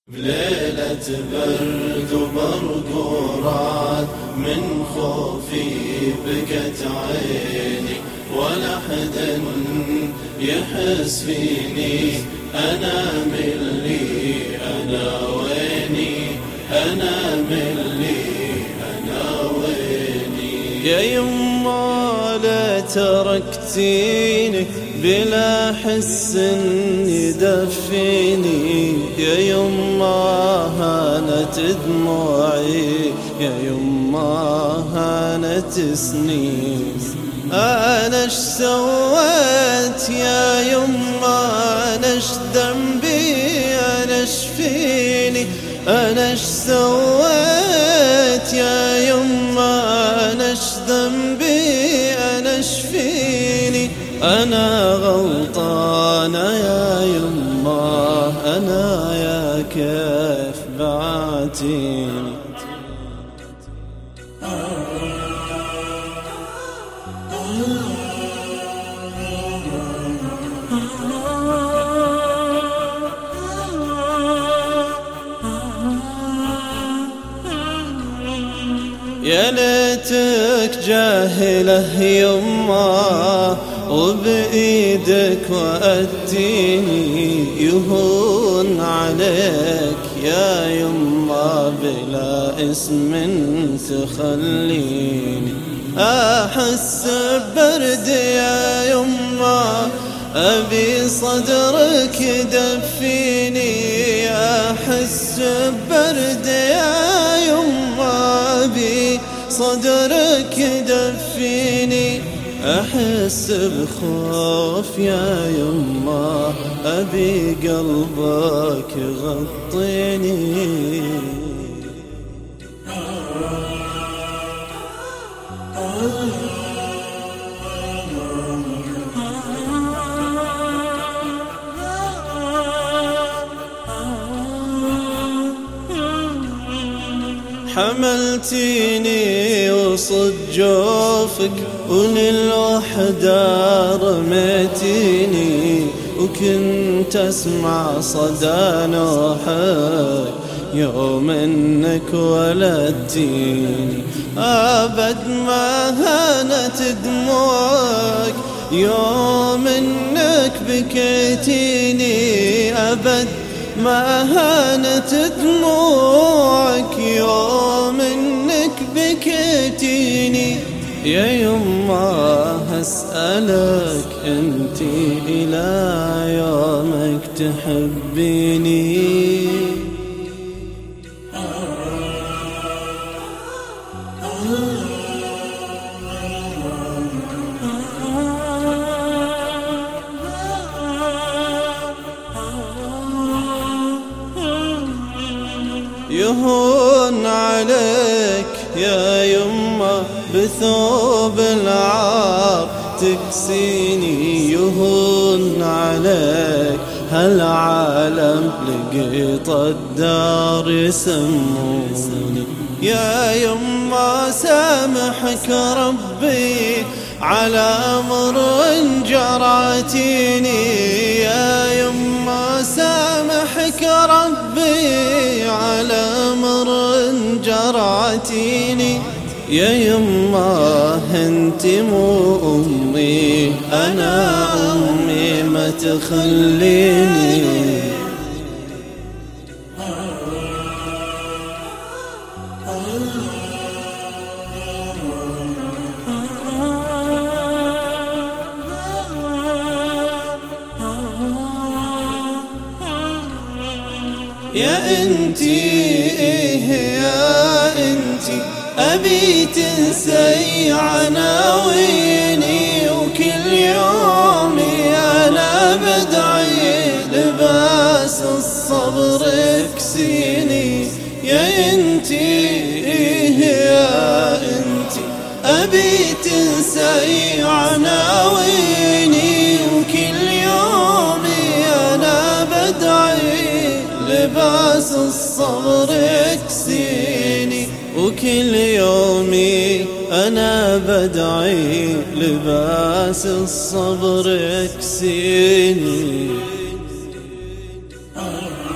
بليلة برد وبرقورات من خوفي بكت عيني ولا حد يحس فيني. أنا ملي أنا ويني أنا ملي أنا ويني. يا يما لا تركتيني بلا حس يدفيني. يا يما هانت دموعي يا يما هانت سنين. أنا اش سويت يا يما أنا اش ذنبي أنا اش فيني. أنا اش سويت يا يما أنا اش ذنبي أنا اش فيني. أنا غلطانة يا يما أنا يا كيف بعتيني. يا ليتك جاهلة يما وبإيدك وأديني. يهون عليك يا يما بلا اسم تخليني. أحس ببرد يا يما أبي صدرك دفيني. أحس ببرد يا يما أبي صدرك دفيني. أحس بخوف يا يما أبي قلبك غطيني. حملتيني وصد جوفك وللوحدة رميتيني. وكنت أسمع صدى نوحك يوم إنك ولدتيني. أبد ما هانت دموعك يوم إنك بكيتيني. أبد ما هانت دموعك يوم إنك بكيتيني. يا يما هسألك انتي إلى يومك تحبيني. يهون عليك يا يما بثوب العار تكسيني. يهون عليك هالعالم لقيط الدار يسموني. يا يما سامحك ربي على أمر جراتيني. يا يما سامحك ربي على أمر جراتيني. يا يما انتي مو أمي أنا أمي ما تخليني. يا انتي ايه يا انتي أبي تنسي عناويني. وكل يوم أنا بدعي لباس الصبر يكسيني. يا انتي إيه يا انتي أبي تنسي عناويني. وكل يوم أنا بدعي لباس الصبر يكسيني. وكل يومي أنا بدعي لباس الصبر يكسيني.